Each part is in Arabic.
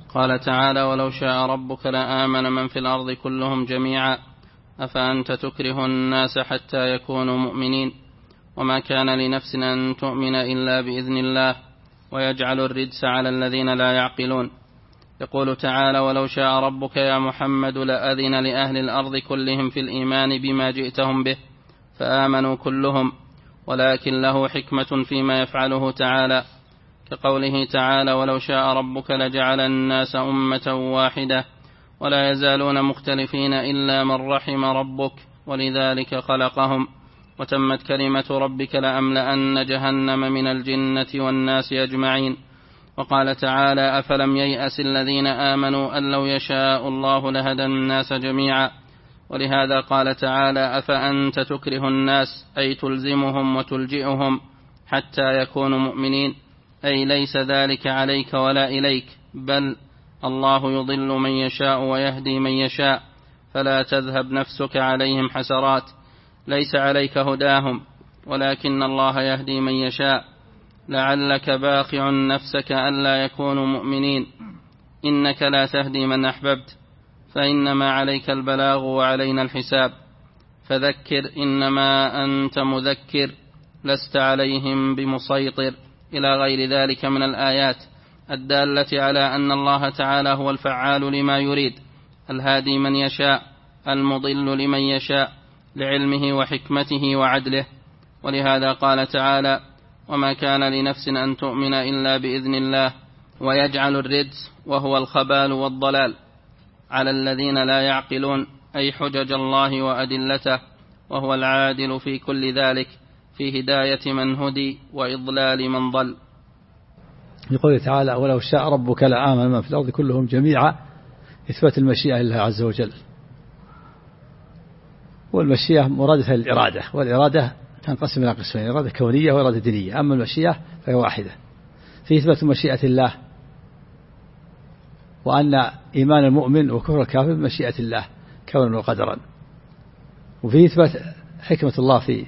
قال تعالى: ولو شاء ربك لآمن من في الأرض كلهم جميعا أفأنت تكره الناس حتى يكونوا مؤمنين وما كان لنفس أن تؤمن إلا بإذن الله ويجعل الرجس على الذين لا يعقلون. يقول تعالى: ولو شاء ربك يا محمد لأذن لأهل الأرض كلهم في الإيمان بما جئتهم به فآمنوا كلهم، ولكن له حكمة فيما يفعله تعالى، كقوله تعالى: ولو شاء ربك لجعل الناس أمة واحدة ولا يزالون مختلفين إلا من رحم ربك ولذلك خلقهم وتمت كلمة ربك لأملأن جهنم من الجنة والناس أجمعين. وقال تعالى: أفلم ييأس الذين آمنوا أن لو يشاء الله لهدى الناس جميعا. ولهذا قال تعالى: أفأنت تكره الناس أي تلزمهم وتلجئهم حتى يكونوا مؤمنين، أي ليس ذلك عليك ولا إليك، بل الله يضل من يشاء ويهدي من يشاء، فلا تذهب نفسك عليهم حسرات، ليس عليك هداهم ولكن الله يهدي من يشاء، لعلك باخع نفسك ألا يكونوا مؤمنين، إنك لا تهدي من أحببت فإنما عليك البلاغ وعلينا الحساب، فذكر إنما أنت مذكر لست عليهم بمسيطر، إلى غير ذلك من الآيات الدالة على أن الله تعالى هو الفعال لما يريد، الهادي من يشاء، المضل لمن يشاء، لعلمه وحكمته وعدله. ولهذا قال تعالى: وما كان لنفس أن تؤمن إلا بإذن الله ويجعل الرجس وهو الخبال والضلال على الذين لا يعقلون، أي حجج الله وأدلته، وهو العادل في كل ذلك، في هداية من هدي وإضلال من ضل. يقول تعالى: ولو شاء ربك لآمن من في الأرض كلهم جميعا، إثبات المشيئة لله عز وجل، والمشيئة مرادفة للإرادة، والإرادة تنقسم إلى قسمين: إرادة كونية وإرادة دينية. أما المشيئة فهي واحدة، في إثبات مشيئة الله، وأن إيمان المؤمن وكفر الكافر بمشيئة الله كونا وقدرا، وفي إثبات حكمة الله في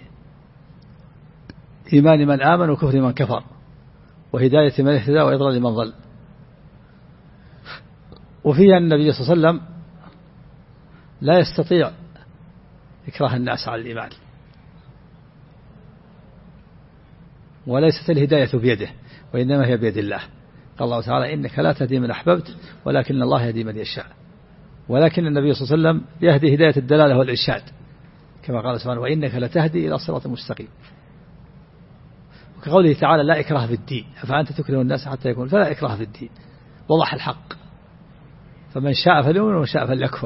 إيمان من آمن وكفر من كفر، وهداية من اهتدى وإضلال من ضل. وفيها النبي صلى الله عليه وسلم لا يستطيع إكراه الناس على الإيمان، وليست الهداية بيده وإنما هي بيد الله. قال الله تعالى: إنك لا تهدي من أحببت ولكن الله يهدي من يشاء. ولكن النبي صلى الله عليه وسلم يهدي هداية الدلالة والإرشاد، كما قال سبحانه: وإنك لتهدي إلى صراط مستقيم. وكقوله تعالى: لا إكراه في الدين أفأنت تكره الناس حتى يكون، فلا إكراه في الدين، وضح الحق، فمن شاء فليؤمن ومن شاء فليكفر.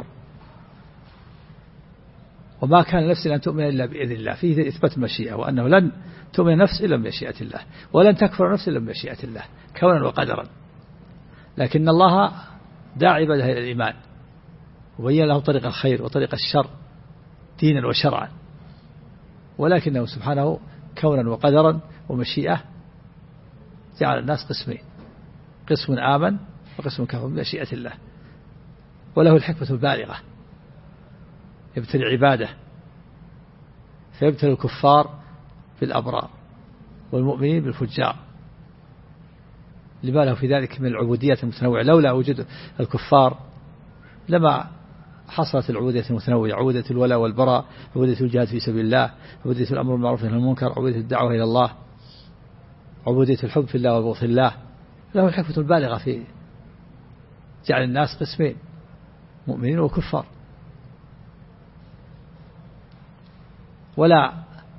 وما كان نفس أن تؤمن إلا بإذن الله، فيه إثبات المشيئة، وأنه لن تؤمن نفس إلا بمشيئة الله، ولن تكفر نفس إلا بمشيئة الله كونا وقدرا. لكن الله دعا عباده إلى الإيمان، وبين له طريق الخير وطريق الشر دينا وشرعا، ولكنه سبحانه كونا وقدرا ومشيئة جعل الناس قسمين: قسم آمن وقسم كفر بمشيئة الله، وله الحكمة البالغة، يبتلي عباده فيبتلي الكفار بالأبرار والمؤمنين بالفجار، لما له في ذلك من العبودية المتنوعة. لولا وجود الكفار لما حصلت العبودية المتنوعة: عبودية الولاء والبراء، عبودية الجهاد في سبيل الله، عبودية الأمر بالمعروف والنهي عن المنكر، عبودية الدعوة إلى الله، عبودية الحب في الله والبغض في الله. له الحكمة البالغة في جعل الناس قسمين: مؤمنين وكفار، ولا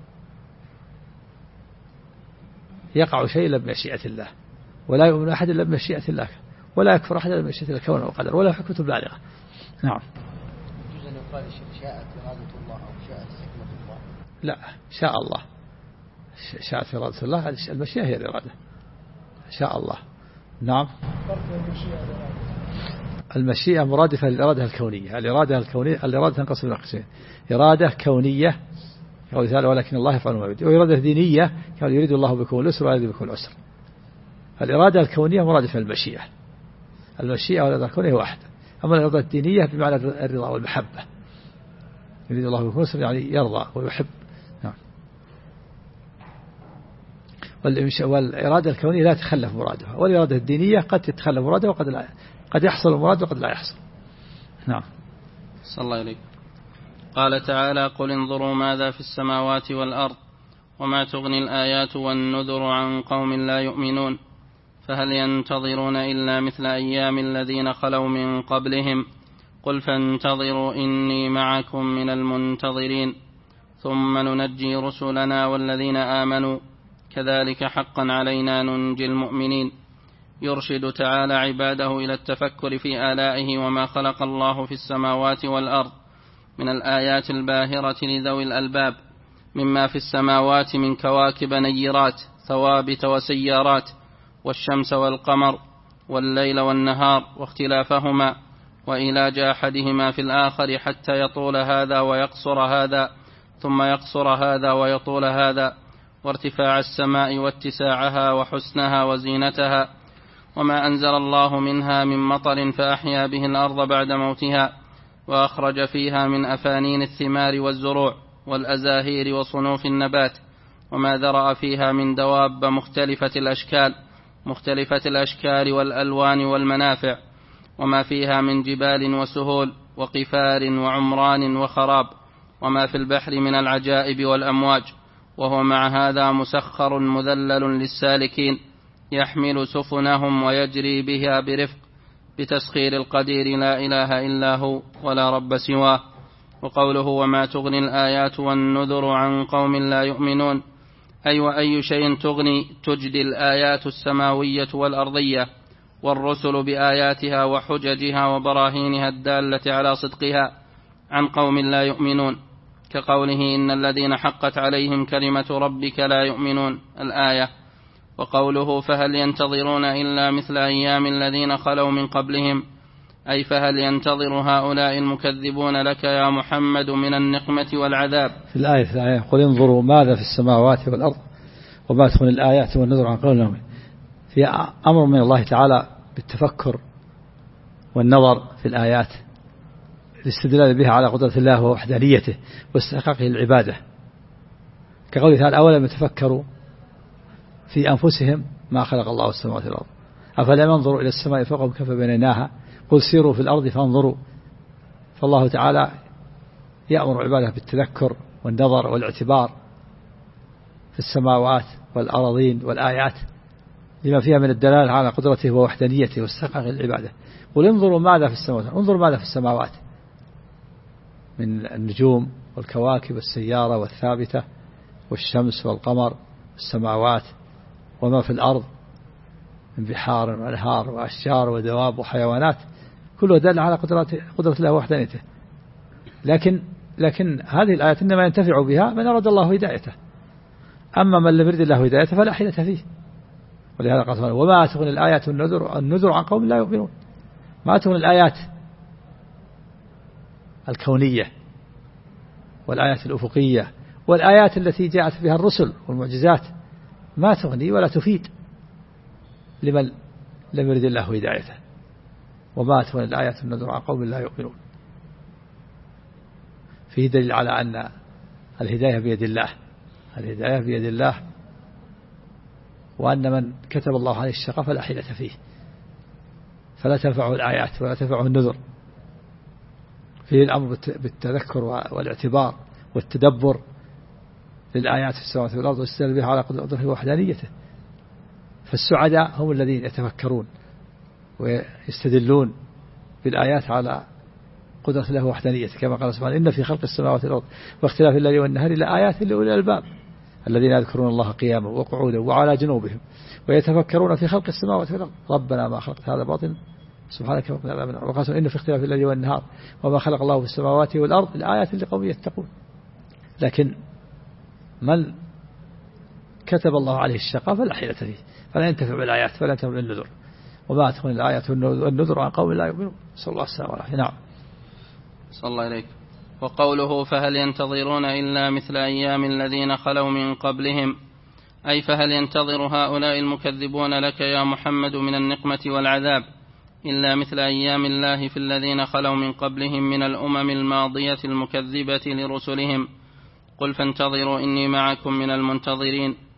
يقع شيء إلا بمشيئة الله، ولا يؤمن أحد إلا بمشيئة الله، ولا يكفر أحد إلا بمشيئة الله كونه وقدر، ولا حكمة بالغة. نعم. يجوز أن يقال شاءت إرادة الله أو شاءت حكمة الله؟ لا، شاء الله، شاءت إرادة الله، المشيئة هي الإرادة، شاء الله. نعم. المشيئة مرادفة للإرادة الكونية. الإرادة الكونية، الإرادة تنقسم إلى قسمين: إرادة كونية قال تعالى: ولكن الله يفعل ما يريد، وإرادة دينية قال: يريد الله بكم اليسر ولا يريد بكم العسر. الإرادة الكونية مرادفة للمشيئة، المشيئة والإرادة الكونية واحدة. أما الإرادة الدينية بمعنى الرضا والمحبة، يريد الله بكم اليسر يعني يرضى ويحب. نعم. والإرادة الكونية لا تخلف مرادها، والإرادة الدينية قد تتخلف مرادها وقد لا، قد يحصل المراد وقد لا يحصل. نعم. صلى الله عليك. قال تعالى: قل انظروا ماذا في السماوات والأرض وما تغني الآيات والنذر عن قوم لا يؤمنون فهل ينتظرون إلا مثل أيام الذين خلوا من قبلهم قل فانتظروا إني معكم من المنتظرين ثم ننجي رسلنا والذين آمنوا كذلك حقا علينا ننجي المؤمنين. يرشد تعالى عباده إلى التفكر في آلائه وما خلق الله في السماوات والأرض من الآيات الباهرة لذوي الألباب، مما في السماوات من كواكب نيرات ثوابت وسيارات، والشمس والقمر والليل والنهار واختلافهما وإيلاج أحدهما في الآخر حتى يطول هذا ويقصر هذا ثم يقصر هذا ويطول هذا، وارتفاع السماء واتساعها وحسنها وزينتها، وما أنزل الله منها من مطر فأحيا به الأرض بعد موتها وأخرج فيها من أفانين الثمار والزروع والأزاهير وصنوف النبات، وما ذرأ فيها من دواب مختلفة الأشكال والألوان والمنافع، وما فيها من جبال وسهول وقفار وعمران وخراب، وما في البحر من العجائب والأمواج، وهو مع هذا مسخر مذلل للسالكين يحمل سفنهم ويجري بها برفق بتسخير القدير لا إله إلا هو ولا رب سواه. وقوله وما تغني الآيات والنذر عن قوم لا يؤمنون أي وأي شيء تجدي الآيات السماوية والأرضية والرسل بآياتها وحججها وبراهينها الدالة على صدقها عن قوم لا يؤمنون، كقوله إن الذين حقت عليهم كلمة ربك لا يؤمنون الآية. وقوله فهل ينتظرون إلا مثل أيام الذين خلوا من قبلهم أي فهل ينتظر هؤلاء المكذبون لك يا محمد من النقمة والعذاب. في الآية قل انظروا ماذا في السماوات والأرض وما تغني الآيات والنذر عن قوم لا يؤمنون، في أمر من الله تعالى بالتفكر والنظر في الآيات الاستدلال بها على قدرة الله ووحدانيته واستحقاقه العبادة، كقوله تعالى أولم يتفكروا في أنفسهم ما خلق الله السماوات والأرض أفلم ينظروا إلى السماء فوقهم كيف بنيناها قل سيروا في الأرض فانظروا. فالله تعالى يأمر عباده بالتذكر والنظر والاعتبار في السماوات والأراضين والآيات لما فيها من الدلالة على قدرته ووحدانيته واستحقاق العبادة. قل انظروا ماذا في السماوات، انظروا ماذا في السماوات من النجوم والكواكب والسيارة والثابتة والشمس والقمر والسماوات، وما في الأرض من بحار وأنهار وأشجار ودواب وحيوانات، كله دل على قدرة الله ووحدانيته. لكن هذه الآيات إنما ينتفع بها من أراد الله هدايته، أما من لم يرد الله هدايته فلا حيلة فيه. ولهذا قال وما تغني الآيات النذر عن قوم لا يؤمنون. ما تغني الآيات الكونية والآيات الأفقية والآيات التي جاءت بها الرسل والمعجزات ما تغني ولا تفيد لمن لم يرد الله هدايته. وما تغني الآيات النذر عن قوم لا يؤمنون، فيه دليل على أن الهداية بيد الله، الهداية بيد الله، وأن من كتب الله عليه الشقاء فلا حيلة فيه، فلا تنفعه الآيات ولا تنفعه النذر. فيه الأمر بالتذكر والاعتبار والتدبر للآيات في السماوات والأرض والاستدلال بها على قدرته ووحدانيته. فالسعداء هم الذين يتفكرون ويستدلون بالآيات على قدرة الله ووحدانيته، كما قال سبحانه إن في خلق السماوات والأرض واختلاف الليل والنهار لآيات لأولي الألباب الذين يذكرون الله قياما وقعودا وعلى جنوبهم ويتفكرون في خلق السماوات والأرض ربنا ما خلقت هذا باطلا سبحانك وقنا عذاب النار. وقال إن في اختلاف الليل والنهار وما خلق الله في السماوات والأرض الآيات لقوم يتقون. لكن من كتب الله عليه الشقاء فلا حيلة فيه، فلا ينتفع بالآيات فلا ينتفع بالنذر. وما تغني الآيات والنذر عن قوم لا يؤمنون. صلى الله عليه وسلم. نعم. صلى الله عليك. وقوله فهل ينتظرون إلا مثل أيام الذين خلوا من قبلهم أي فهل ينتظر هؤلاء المكذبون لك يا محمد من النقمة والعذاب إلا مثل أيام الله في الذين خلوا من قبلهم من الأمم الماضية المكذبة لرسلهم قل فانتظروا إني معكم من المنتظرين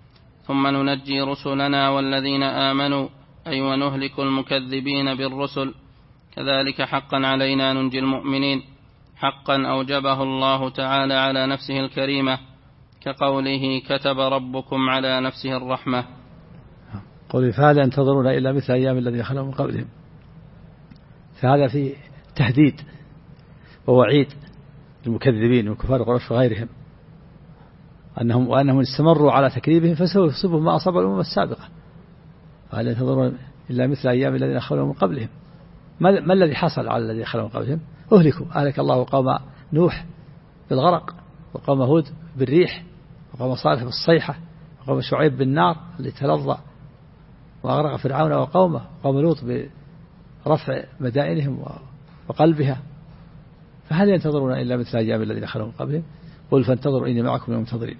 ثم ننجي رسلنا والذين آمنوا أي ونهلك المكذبين بالرسل كذلك حقا علينا ننجي المؤمنين حقا أوجبه الله تعالى على نفسه الكريمة كقوله كتب ربكم على نفسه الرحمة. قوله فهل ينتظرون إلا مثل أيام الذين خلوا من قبلهم، فهذا في تهديد ووعيد للمكذبين وكفار قريش وغيرهم وأنهم استمروا على تكذيبهم فسوف يصيبهم ما أصاب الأمم السابقة. فهل ينتظرون إلا مثل أيام الذين خلوا من قبلهم. ما الذي حصل على الذين خلوا من قبلهم؟ أهلكوا، أهلك الله قوم نوح بالغرق، وقوم هود بالريح، وقوم صالح بالصيحة، وقوم شعيب بالنار اللي تلظى، وأغرق فرعون وقومه، وقوم لوط برفع مدائنهم وقلبها. فهل ينتظرون إلا مثل أيام الذين خلوا من قبلهم؟ قل فانتظروا إني معكم من المنتظرين.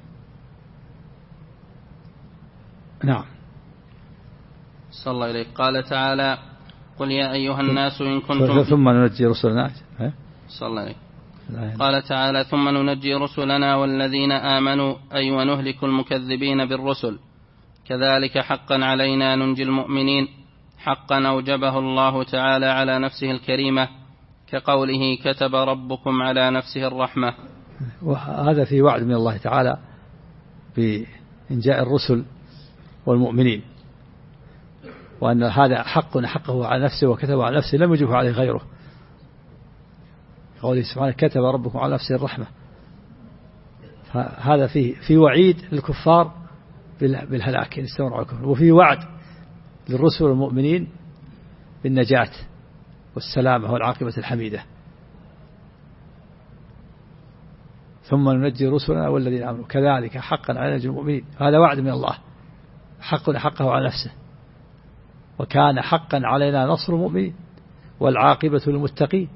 نعم. صلى الله عليه. قال تعالى قل يا أيها الناس إن كنتم ثم ننجي رسلنا. صلى الله عليه. قال تعالى ثم ننجي رسلنا والذين آمنوا أي ونهلك المكذبين بالرسل كذلك حقا علينا ننجي المؤمنين حقا أوجبه الله تعالى على نفسه الكريمة كقوله كتب ربكم على نفسه الرحمة. وهذا في وعد من الله تعالى بإنجاء الرسل والمؤمنين، وأن هذا حقه على نفسه وكتبه على نفسه لم يجبه عليه غيره. قوله سبحانه كتب ربكم على نفسه الرحمة، هذا في وعيد للكفار بالهلاك إن استمروا الكفر، وفي وعد للرسل والمؤمنين بالنجاة والسلامة والعاقبة الحميدة. ثم ننجي رسلنا والذين آمنوا كذلك حقا على نجي المؤمنين. هذا وعد من الله حقه على نفسه، وكان حقا علينا نصر المؤمنين والعاقبة للمتقين.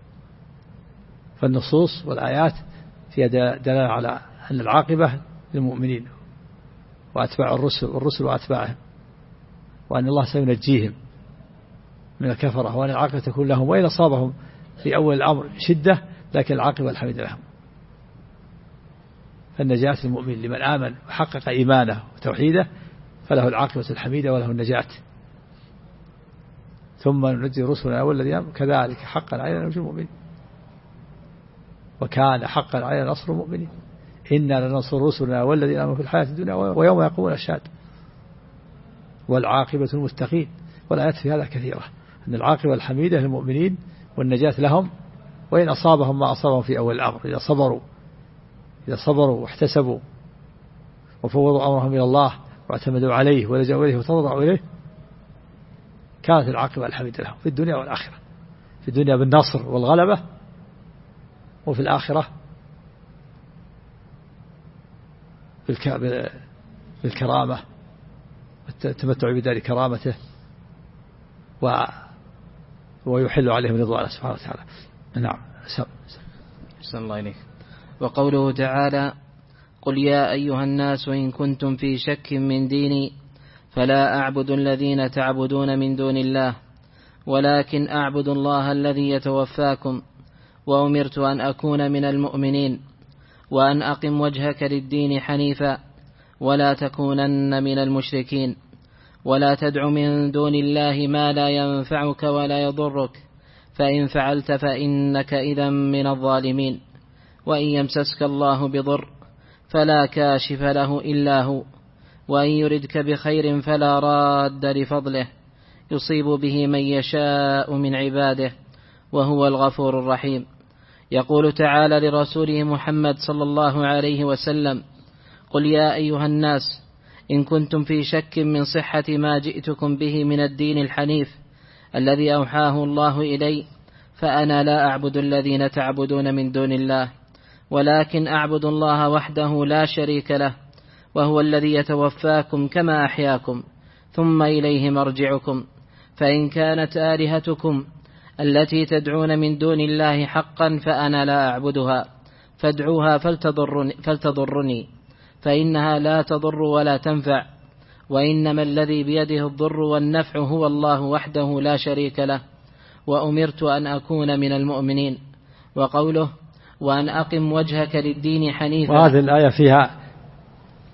فالنصوص والآيات فيها دلالة على أن العاقبة للمؤمنين وأتباع الرسل وأتباعهم، وأن الله سينجيهم من الكفرة، وأن العاقبة تكون لهم، وإن أصابهم في أول الأمر شدة لكن العاقبة الحميدة لهم. فالنجاة للمؤمن لمن آمن وحقق إيمانه وتوحيده فله العاقبة الحميدة وله النجاة. ثم ننجي رسلنا والذين آمنوا كذلك حقا علينا ننجي المؤمنين وكان حقا علينا نصر المؤمنين إنا لننصر رسلنا والذين آمنوا في الحياة الدنيا ويوم يقومون الأشهاد والعاقبة للمتقين. والآيات في هذا كثيرة، أن العاقبة الحميدة للمؤمنين والنجاة لهم، وإن أصابهم ما أصابهم في أول الأمر إذا صبروا واحتسبوا وفوضوا أمرهم إلى الله واعتمدوا عليه ولجأوا إليه وتضرعوا إليه كانت العاقبة الحميدة لهم في الدنيا والآخرة، في الدنيا بالنصر والغلبة، وفي الآخرة بالكرامة والتمتع بدار كرامته ويحل عليهم رضوانه سبحانه وتعالى. نعم. أحسن الله إليك. وقوله تعالى قل يا أيها الناس إن كنتم في شك من ديني فلا أعبد الذين تعبدون من دون الله ولكن أعبد الله الذي يتوفاكم وأمرت أن أكون من المؤمنين وأن أقم وجهك للدين حنيفا ولا تكونن من المشركين ولا تدع من دون الله ما لا ينفعك ولا يضرك فإن فعلت فإنك إذا من الظالمين وإن يمسسك الله بضر فلا كاشف له إلا هو وإن يردك بخير فلا راد لفضله يصيب به من يشاء من عباده وهو الغفور الرحيم. يقول تعالى لرسوله محمد صلى الله عليه وسلم قل يا أيها الناس إن كنتم في شك من صحة ما جئتكم به من الدين الحنيف الذي أوحاه الله إلي فأنا لا أعبد الذين تعبدون من دون الله ولكن أعبد الله وحده لا شريك له وهو الذي يتوفاكم كما أحياكم ثم إليه مرجعكم فإن كانت آلهتكم التي تدعون من دون الله حقا فأنا لا أعبدها فادعوها فلتضرني فإنها لا تضر ولا تنفع وإنما الذي بيده الضر والنفع هو الله وحده لا شريك له وأمرت أن أكون من المؤمنين. وقوله وأن أقم وجهك للدين حنيفا. وهذه الآية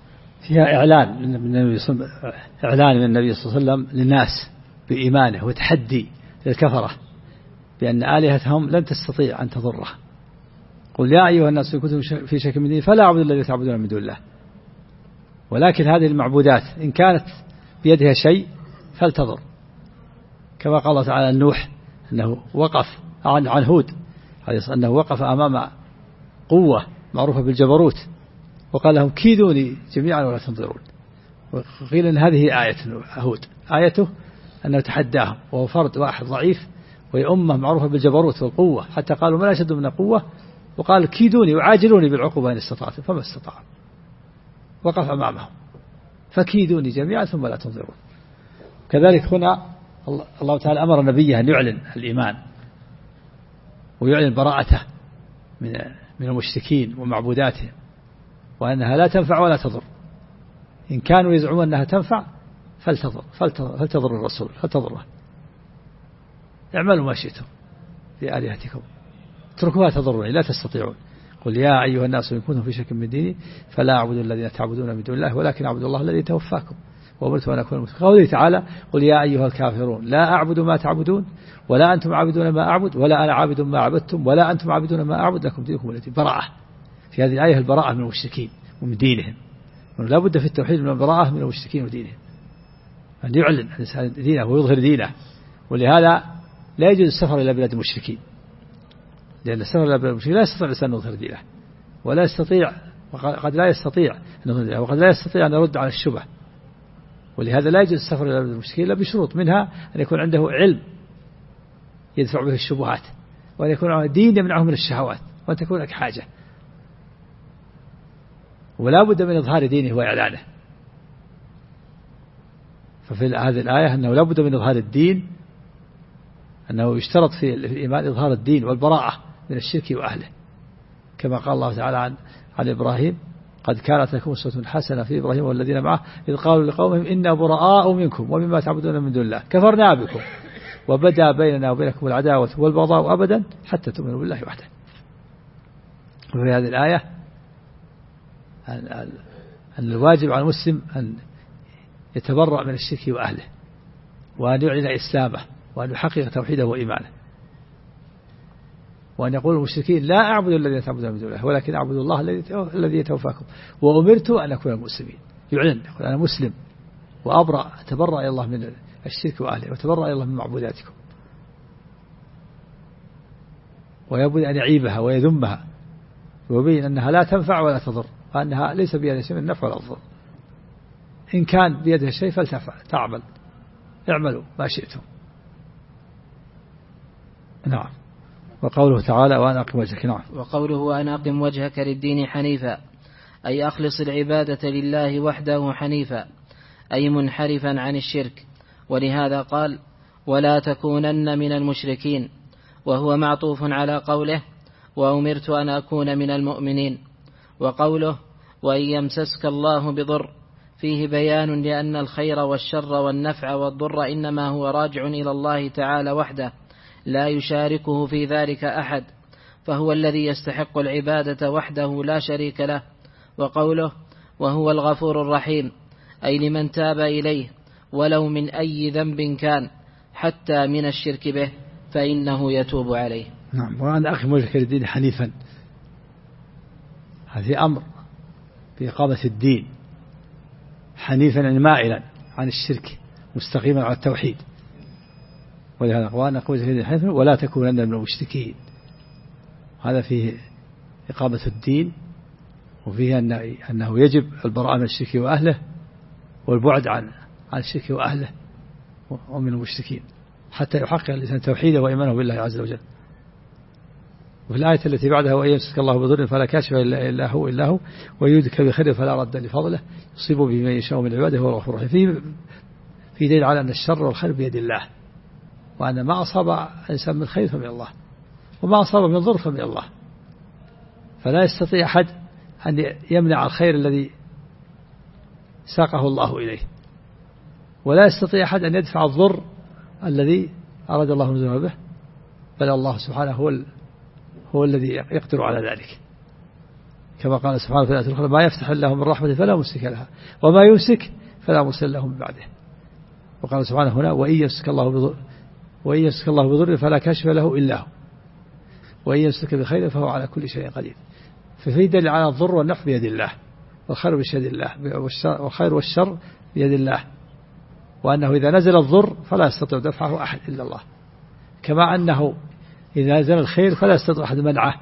فيها إعلان من النبي صلى الله عليه وسلم للناس بإيمانه وتحدي للكفرة بأن آلهتهم لن تستطيع أن تضره. قل يا أيها الناس إن كنتم في شك من ديني فلا أعبد الذي تعبدون من دون الله، ولكن هذه المعبودات إن كانت بيدها شيء فلتضر، كما قال الله تعالى نوح أنه وقف عن هود أنه وقف أمام قوة معروفة بالجبروت وقال لهم كيدوني جميعا ولا تنظرون. وقيل أن هذه آية هود، آيته أنه تحداهم وهو فرد واحد ضعيف وهي أمة معروفة بالجبروت والقوة، حتى قالوا ما أشد من قوة، وقال كيدوني وعاجلوني بالعقوبة إن استطعتم فما استطاعوا، وقف أمامهم فكيدوني جميعا ثم لا تنظرون. كذلك هنا الله تعالى أمر نبيه أن يعلن الإيمان ويعلن براءته من المشركين ومعبوداتهم، وأنها لا تنفع ولا تضر. إن كانوا يزعمون أنها تنفع فلتضر الرسول فلتضره. اعملوا ما شئتم في آلهتكم اتركوها تضرني لا تستطيعون. قل يا أيها الناس إن كنتم في شك من ديني فلا أعبد الذين تعبدون من دون الله ولكن أعبد الله الذي توفاكم وأمرت أن أكون مسلما. قوله تعالى قل يا أيها الكافرون لا أعبد ما تعبدون ولا أنتم عابدون ما أعبد ولا أنا عابد ما عبدتم ولا أنتم عابدون ما أعبد لكم دينكم ولي دين. براءة في هذه الآية، البراءة من المشركين ومن دينهم. لا بد في التوحيد من البراءة من المشركين ودينهم، أن يعلن الإنسان دينه ويظهر دينه. ولهذا لا يجوز السفر إلى بلاد المشركين، لأن السفر إلى بلاد المشركين لا يستطيع الإنسان أن يظهر دينه، ولا يستطيع وقد لا يستطيع وقد لا يستطيع أن يرد على الشبه. ولهذا لا يجوز السفر إلى بلاد المشركين إلا بشروط، منها أن يكون عنده علم يدفع به الشبهات، وأن يكون عنده دين يمنعه من الشهوات، وأن تكون لك حاجة. ولا بد من إظهار دينه وإعلانه. ففي هذه الآية أنه لا بد من إظهار الدين، أنه يشترط في الإيمان إظهار الدين والبراءة من الشرك وأهله، كما قال الله تعالى عن إبراهيم قد كانت لكم أسوة حسنة في إبراهيم والذين معه إذ قالوا لقومهم إنا براء منكم ومما تعبدون من دون الله كفرنا بكم وبدا بيننا وبينكم العداوة والبغضاء أبدا حتى تؤمنوا بالله وحده. وفي هذه الآية أن الواجب على المسلم أن يتبرأ من الشرك وأهله، وأن يعلن إسلامه، وأن يحقق توحيده وإيمانه، وأن يقول المشركين لا أعبد الذين تعبدون من دون الله ولكن أعبد الله الذي يتوفاكم وأمرت أن أكون المسلمين. يعلن يقول أنا مسلم وأبرأ أتبرأ إلى الله من الشرك وأهله وأتبرأ إلى الله من معبوداتكم، ويبد أن يعيبها ويذمها ويبين أنها لا تنفع ولا تضر، وأنها ليس بيدها شيء من النفع ولا الضر. إن كان بيدها شيء فلتعمل، اعملوا ما شئتم. نعم. وقوله تعالى وأن أقم وجهك. نعم. وقوله وأن أقم وجهك للدين حنيفا أي أخلص العبادة لله وحده حنيفا أي منحرفا عن الشرك. ولهذا قال ولا تكونن من المشركين، وهو معطوف على قوله وأمرت أن أكون من المؤمنين. وقوله وإن يمسسك الله بضر فيه بيان لأن الخير والشر والنفع والضر إنما هو راجع إلى الله تعالى وحده لا يشاركه في ذلك أحد، فهو الذي يستحق العبادة وحده لا شريك له. وقوله وهو الغفور الرحيم أي لمن تاب إليه ولو من أي ذنب كان حتى من الشرك به فإنه يتوب عليه. نعم. وأن أقم وجهك للدين حنيفا، هذا أمر بإقامة الدين حنيفا يعني مائلا عن الشرك مستقيما على التوحيد. ولهذا وأن أقم وجهك للدين حنيفا ولا تكونن من المشركين. هذا فيه إقامة الدين، وفيه أنه يجب البراءة من الشرك وأهله والبعد عن الشرك وأهله ومن المشركين حتى يحقق الإنسان توحيده وإيمانه بالله عز وجل. وفي الآية التي بعدها وإن يمسك الله بضر فلا كاشف إلا هو ويردك بخير فلا رد لفضله يصيب به من يشاء من عباده هو الغفور الرحيم. في دليل على أن الشر والخير بيد الله، وأن ما أصاب إنسان من خير فمن الله وما أصاب من ضر فمن الله، فلا يستطيع أحد أن يمنع الخير الذي ساقه الله إليه، ولا يستطيع أحد أن يدفع الضر الذي أراد الله نزوله به، بل الله سبحانه هو الذي يقدر على ذلك. كما قال سبحانه في الآية الأخرى ما يفتح الله من رحمة فلا ممسك لها وما يمسك فلا مرسل له من بعده. وقال سبحانه هنا وإن يمسك الله بضر فلا كاشف له إلا هو وإن يمسك بخير فهو على كل شيء قدير. ففي دليل على الضر والنفع بيد الله والخير بيد الله والخير والشر بيد الله، وأنه إذا نزل الضر فلا يستطيع دفعه أحد إلا الله، كما أنه إذا نزل الخير فلا يستطيع أحد منعه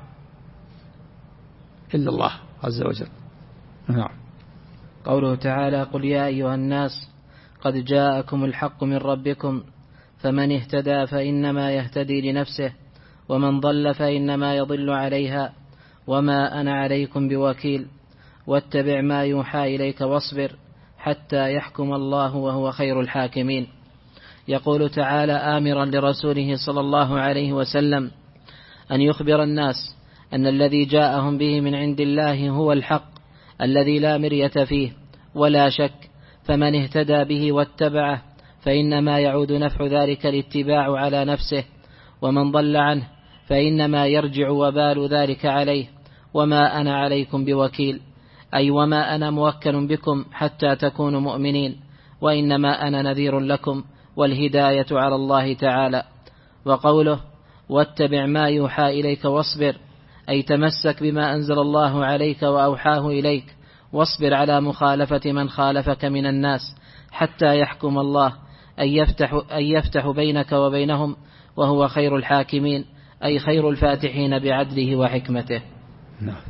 إلا الله عز وجل. نعم. قوله تعالى قل يا أيها الناس قد جاءكم الحق من ربكم فمن اهتدى فإنما يهتدي لنفسه ومن ضل فإنما يضل عليها وما أنا عليكم بوكيل واتبع ما يوحى إليك واصبر حتى يحكم الله وهو خير الحاكمين. يقول تعالى آمرا لرسوله صلى الله عليه وسلم أن يخبر الناس أن الذي جاءهم به من عند الله هو الحق الذي لا مرية فيه ولا شك، فمن اهتدى به واتبعه فإنما يعود نفع ذلك الاتباع على نفسه، ومن ضل عنه فإنما يرجع وبال ذلك عليه، وما أنا عليكم بوكيل، أي وما أنا موكل بكم حتى تكونوا مؤمنين، وإنما أنا نذير لكم والهداية على الله تعالى. وقوله واتبع ما يوحى إليك واصبر، أي تمسك بما أنزل الله عليك وأوحاه إليك، واصبر على مخالفة من خالفك من الناس حتى يحكم الله، أي يفتح بينك وبينهم وهو خير الحاكمين، أي خير الفاتحين بعدله وحكمته. نعم.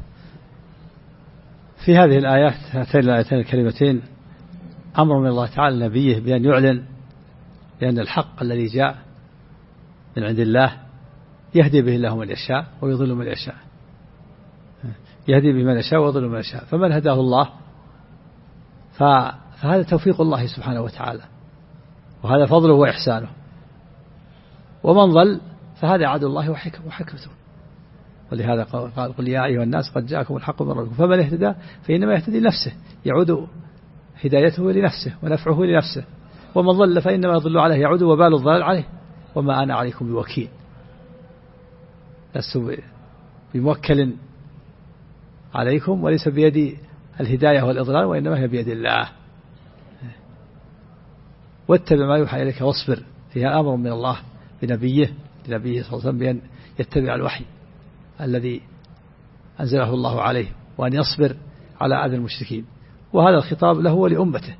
في هذه الآيات هاتين الآيتين الكريمتين أمر من الله تعالى نبيه بأن يعلن بأن الحق الذي جاء من عند الله يهدي به الله من يشاء ويضل من يشاء، يهدي به من يشاء ويضل من يشاء، فمن هداه الله فهذا توفيق الله سبحانه وتعالى، وهذا فضله وإحسانه، ومن ضل فهذا عدل الله وحكمته. ولهذا قال يا أيها الناس قد جاءكم الحق من ربكم فمن اهتدى فإنما يهتدي لنفسه، يعود هدايته لنفسه ونفعه لنفسه، ومن ضل فإنما يضل عليه، يعود وبال الضلال عليه، وما أنا عليكم بوكيل، لست بموكل عليكم، وليس بيدي الهداية والإضلال، وإنما هي بيد الله. واتبع ما يوحى إليك واصبر، فيها أمر من الله لنبيه صلى الله عليه وسلم بأن يتبع الوحي الذي أنزله الله عليه، وأن يصبر على أذى المشركين، وهذا الخطاب له ولأمته،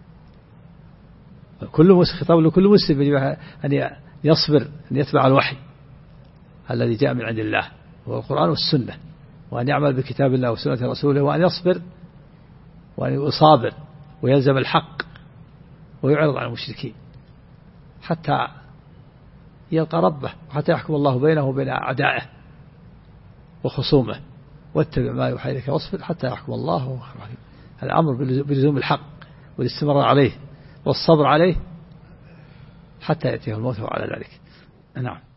خطاب لكل مسلم أن يصبر، أن يتبع الوحي الذي جاء من عند الله وهو القرآن والسنة، وأن يعمل بكتاب الله وسنة رسوله، وأن يصبر وأن يصابر ويلزم الحق ويعرض عن المشركين حتى يلقى ربه، وحتى يحكم الله بينه وبين أعدائه وخصومه. واتبع ما يوحى إليك واصبر حتى يحكم الله. الأمر بلزوم الحق والاستمرار عليه والصبر عليه حتى يأتيه الموت وعلى ذلك. نعم.